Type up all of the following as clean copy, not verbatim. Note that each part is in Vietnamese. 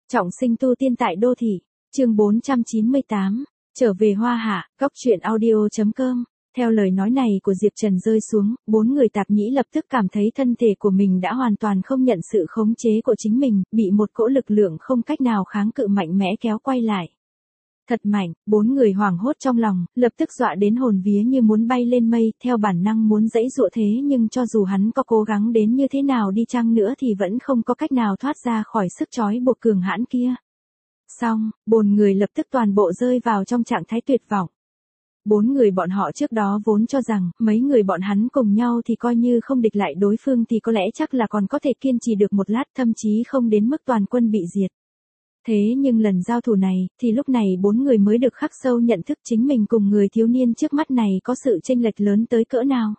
Trọng sinh tu tiên tại đô thị, chương 498, trở về Hoa Hạ, góc truyện audio.com. Theo lời nói này của Diệp Trần rơi xuống, bốn người tạp nhĩ lập tức cảm thấy thân thể của mình đã hoàn toàn không nhận sự khống chế của chính mình, bị một cỗ lực lượng không cách nào kháng cự mạnh mẽ kéo quay lại. Thật mạnh, bốn người hoảng hốt trong lòng, lập tức dọa đến hồn vía như muốn bay lên mây, theo bản năng muốn giãy giụa thế nhưng cho dù hắn có cố gắng đến như thế nào đi chăng nữa thì vẫn không có cách nào thoát ra khỏi sức trói buộc cường hãn kia. Xong, bốn người lập tức toàn bộ rơi vào trong trạng thái tuyệt vọng. Bốn người bọn họ trước đó vốn cho rằng, mấy người bọn hắn cùng nhau thì coi như không địch lại đối phương thì có lẽ chắc là còn có thể kiên trì được một lát, thậm chí không đến mức toàn quân bị diệt. Thế nhưng lần giao thủ này, thì lúc này bốn người mới được khắc sâu nhận thức chính mình cùng người thiếu niên trước mắt này có sự chênh lệch lớn tới cỡ nào.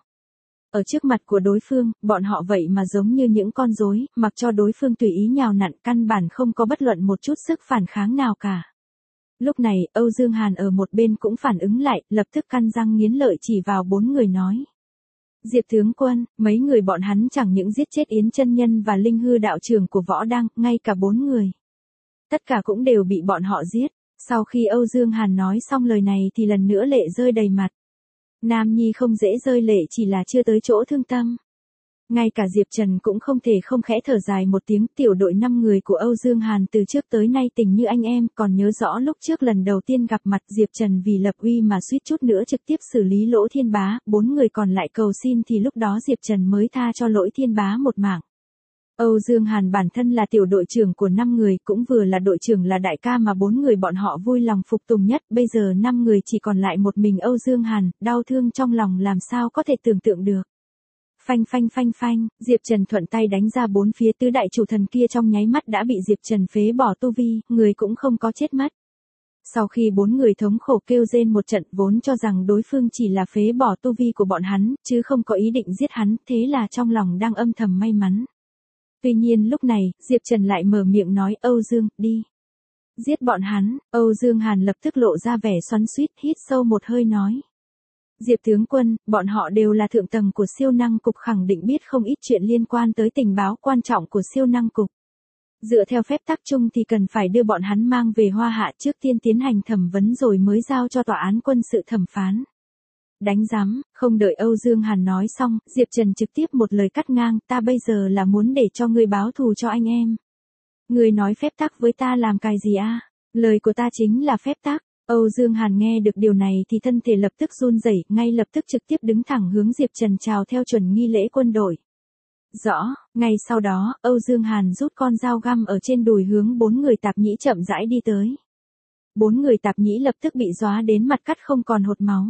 Ở trước mặt của đối phương, bọn họ vậy mà giống như những con rối, mặc cho đối phương tùy ý nhào nặn, căn bản không có bất luận một chút sức phản kháng nào cả. Lúc này, Âu Dương Hàn ở một bên cũng phản ứng lại, lập tức căn răng nghiến lợi chỉ vào bốn người nói. Diệp tướng quân, mấy người bọn hắn chẳng những giết chết Yến chân nhân và Linh Hư đạo trưởng của Võ Đăng, ngay cả bốn người. Tất cả cũng đều bị bọn họ giết. Sau khi Âu Dương Hàn nói xong lời này thì lần nữa lệ rơi đầy mặt. Nam nhi không dễ rơi lệ chỉ là chưa tới chỗ thương tâm. Ngay cả Diệp Trần cũng không thể không khẽ thở dài một tiếng. Tiểu đội 5 người của Âu Dương Hàn từ trước tới nay tình như anh em, còn nhớ rõ lúc trước lần đầu tiên gặp mặt Diệp Trần vì lập uy mà suýt chút nữa trực tiếp xử lý Lỗ Thiên Bá, bốn người còn lại cầu xin thì lúc đó Diệp Trần mới tha cho Lỗ Thiên Bá một mạng. Âu Dương Hàn bản thân là tiểu đội trưởng của 5 người, cũng vừa là đội trưởng là đại ca mà bốn người bọn họ vui lòng phục tùng nhất, bây giờ 5 người chỉ còn lại một mình Âu Dương Hàn, đau thương trong lòng làm sao có thể tưởng tượng được. Phanh phanh phanh phanh, Diệp Trần thuận tay đánh ra bốn phía tứ đại chủ thần kia trong nháy mắt đã bị Diệp Trần phế bỏ tu vi, người cũng không có chết mất. Sau khi bốn người thống khổ kêu rên một trận vốn cho rằng đối phương chỉ là phế bỏ tu vi của bọn hắn, chứ không có ý định giết hắn, thế là trong lòng đang âm thầm may mắn. Tuy nhiên lúc này, Diệp Trần lại mở miệng nói Âu Dương, đi. Giết bọn hắn, Âu Dương Hàn lập tức lộ ra vẻ xoắn xuýt, hít sâu một hơi nói. Diệp tướng quân, bọn họ đều là thượng tầng của siêu năng cục, khẳng định biết không ít chuyện liên quan tới tình báo quan trọng của siêu năng cục. Dựa theo phép tắc chung thì cần phải đưa bọn hắn mang về Hoa Hạ trước tiên tiến hành thẩm vấn rồi mới giao cho tòa án quân sự thẩm phán. Đánh giám, không đợi Âu Dương Hàn nói xong, Diệp Trần trực tiếp một lời cắt ngang, ta bây giờ là muốn để cho ngươi báo thù cho anh em. Ngươi nói phép tắc với ta làm cái gì a? Lời của ta chính là phép tắc. Âu Dương Hàn nghe được điều này thì thân thể lập tức run rẩy, ngay lập tức trực tiếp đứng thẳng hướng Diệp Trần chào theo chuẩn nghi lễ quân đội. Rõ, ngay sau đó, Âu Dương Hàn rút con dao găm ở trên đùi hướng bốn người tạp nhĩ chậm rãi đi tới. Bốn người tạp nhĩ lập tức bị dóa đến mặt cắt không còn hột máu.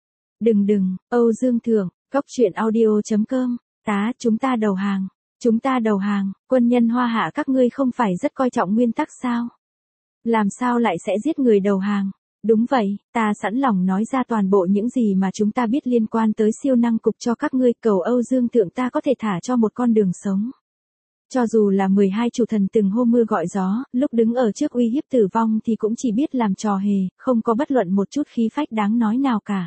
Đừng, Âu Dương thượng, góc truyện audio.com, chúng ta đầu hàng. Chúng ta đầu hàng, quân nhân Hoa Hạ các ngươi không phải rất coi trọng nguyên tắc sao? Làm sao lại sẽ giết người đầu hàng? Đúng vậy, ta sẵn lòng nói ra toàn bộ những gì mà chúng ta biết liên quan tới siêu năng cục cho các ngươi, cầu Âu Dương thượng ta có thể thả cho một con đường sống. Cho dù là 12 chủ thần từng hô mưa gọi gió, lúc đứng ở trước uy hiếp tử vong thì cũng chỉ biết làm trò hề, không có bất luận một chút khí phách đáng nói nào cả.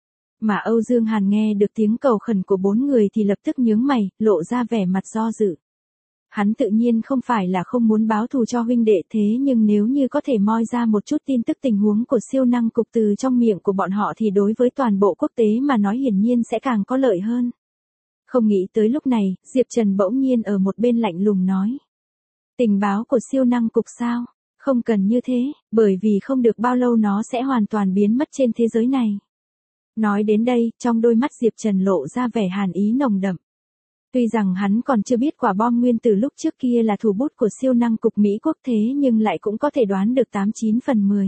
Mà Âu Dương Hàn nghe được tiếng cầu khẩn của bốn người thì lập tức nhướng mày, lộ ra vẻ mặt do dự. Hắn tự nhiên không phải là không muốn báo thù cho huynh đệ, thế nhưng nếu như có thể moi ra một chút tin tức tình huống của siêu năng cục từ trong miệng của bọn họ thì đối với toàn bộ quốc tế mà nói hiển nhiên sẽ càng có lợi hơn. Không nghĩ tới lúc này, Diệp Trần bỗng nhiên ở một bên lạnh lùng nói. Tình báo của siêu năng cục sao? Không cần như thế, bởi vì không được bao lâu nó sẽ hoàn toàn biến mất trên thế giới này. Nói đến đây, trong đôi mắt Diệp Trần lộ ra vẻ hàn ý nồng đậm. Tuy rằng hắn còn chưa biết quả bom nguyên tử lúc trước kia là thủ bút của siêu năng cục Mỹ quốc thế nhưng lại cũng có thể đoán được 89 phần 10.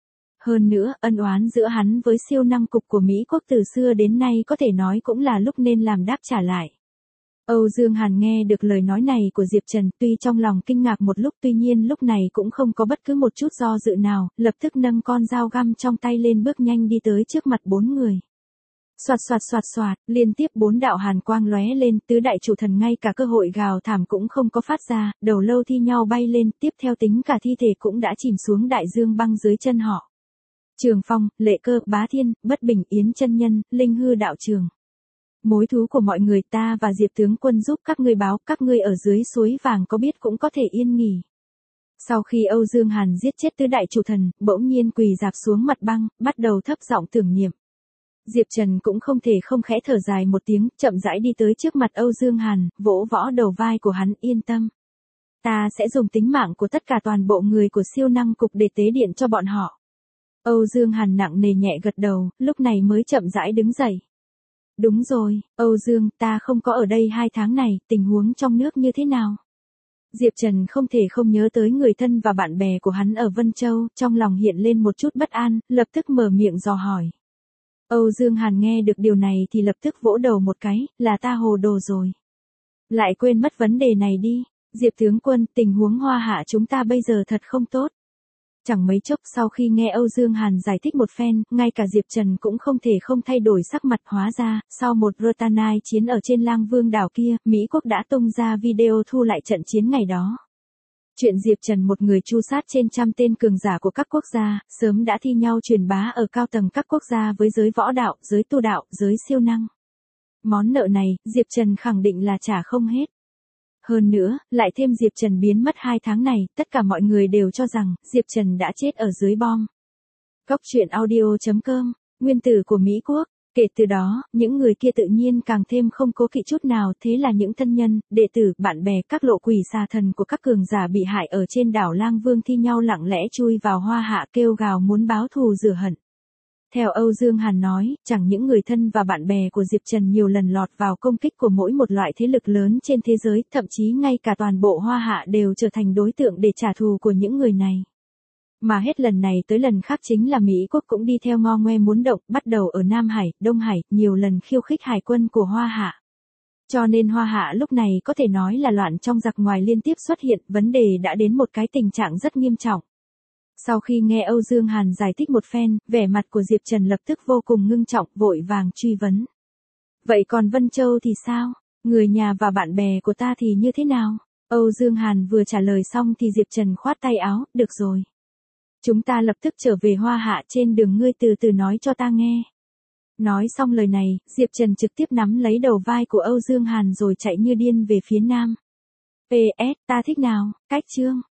Hơn nữa, ân oán giữa hắn với siêu năng cục của Mỹ quốc từ xưa đến nay có thể nói cũng là lúc nên làm đáp trả lại. Âu Dương Hàn nghe được lời nói này của Diệp Trần, tuy trong lòng kinh ngạc một lúc tuy nhiên lúc này cũng không có bất cứ một chút do dự nào, lập tức nâng con dao găm trong tay lên bước nhanh đi tới trước mặt bốn người. Soạt, liên tiếp bốn đạo hàn quang lóe lên, tứ đại chủ thần ngay cả cơ hội gào thảm cũng không có phát ra, đầu lâu thi nhau bay lên, tiếp theo tính cả thi thể cũng đã chìm xuống đại dương băng dưới chân họ. Trường Phong, Lệ Cơ, Bá Thiên, Bất Bình, Yến chân nhân, Linh Hư đạo trường. Mối thú của mọi người ta và Diệp tướng quân giúp các ngươi báo, các ngươi ở dưới suối vàng có biết cũng có thể yên nghỉ. Sau khi Âu Dương Hàn giết chết tứ đại chủ thần, bỗng nhiên quỳ rạp xuống mặt băng, bắt đầu thấp giọng tưởng niệm. Diệp Trần cũng không thể không khẽ thở dài một tiếng, chậm rãi đi tới trước mặt Âu Dương Hàn, vỗ võ đầu vai của hắn, yên tâm. Ta sẽ dùng tính mạng của tất cả toàn bộ người của siêu năng cục để tế điện cho bọn họ. Âu Dương Hàn nặng nề nhẹ gật đầu, lúc này mới chậm rãi đứng dậy. Đúng rồi, Âu Dương, ta không có ở đây 2 tháng này, tình huống trong nước như thế nào? Diệp Trần không thể không nhớ tới người thân và bạn bè của hắn ở Vân Châu, trong lòng hiện lên một chút bất an, lập tức mở miệng dò hỏi. Âu Dương Hàn nghe được điều này thì lập tức vỗ đầu một cái, là ta hồ đồ rồi. Lại quên mất vấn đề này đi, Diệp tướng quân, tình huống Hoa Hạ chúng ta bây giờ thật không tốt. Chẳng mấy chốc sau khi nghe Âu Dương Hàn giải thích một phen, ngay cả Diệp Trần cũng không thể không thay đổi sắc mặt, hóa ra, sau một Rotanai chiến ở trên Lang Vương đảo kia, Mỹ quốc đã tung ra video thu lại trận chiến ngày đó. Chuyện Diệp Trần một người tru sát trên trăm tên cường giả của các quốc gia, sớm đã thi nhau truyền bá ở cao tầng các quốc gia với giới võ đạo, giới tu đạo, giới siêu năng. Món nợ này, Diệp Trần khẳng định là trả không hết. Hơn nữa, lại thêm Diệp Trần biến mất 2 tháng này, tất cả mọi người đều cho rằng, Diệp Trần đã chết ở dưới bom. Cóc truyện audio.com, nguyên tử của Mỹ quốc. Kể từ đó, những người kia tự nhiên càng thêm không cố kỵ chút nào, thế là những thân nhân, đệ tử, bạn bè, các lộ quỷ xà thần của các cường giả bị hại ở trên đảo Lang Vương thi nhau lặng lẽ chui vào Hoa Hạ kêu gào muốn báo thù rửa hận. Theo Âu Dương Hàn nói, chẳng những người thân và bạn bè của Diệp Trần nhiều lần lọt vào công kích của mỗi một loại thế lực lớn trên thế giới, thậm chí ngay cả toàn bộ Hoa Hạ đều trở thành đối tượng để trả thù của những người này. Mà hết lần này tới lần khác chính là Mỹ quốc cũng đi theo ngo ngoe muốn động, bắt đầu ở Nam Hải, Đông Hải, nhiều lần khiêu khích hải quân của Hoa Hạ. Cho nên Hoa Hạ lúc này có thể nói là loạn trong giặc ngoài liên tiếp xuất hiện, vấn đề đã đến một cái tình trạng rất nghiêm trọng. Sau khi nghe Âu Dương Hàn giải thích một phen, vẻ mặt của Diệp Trần lập tức vô cùng ngưng trọng, vội vàng truy vấn. Vậy còn Vân Châu thì sao? Người nhà và bạn bè của ta thì như thế nào? Âu Dương Hàn vừa trả lời xong thì Diệp Trần khoát tay áo, được rồi. Chúng ta lập tức trở về Hoa Hạ, trên đường ngươi từ từ nói cho ta nghe. Nói xong lời này, Diệp Trần trực tiếp nắm lấy đầu vai của Âu Dương Hàn rồi chạy như điên về phía nam. PS, ta thích nào, cách chương.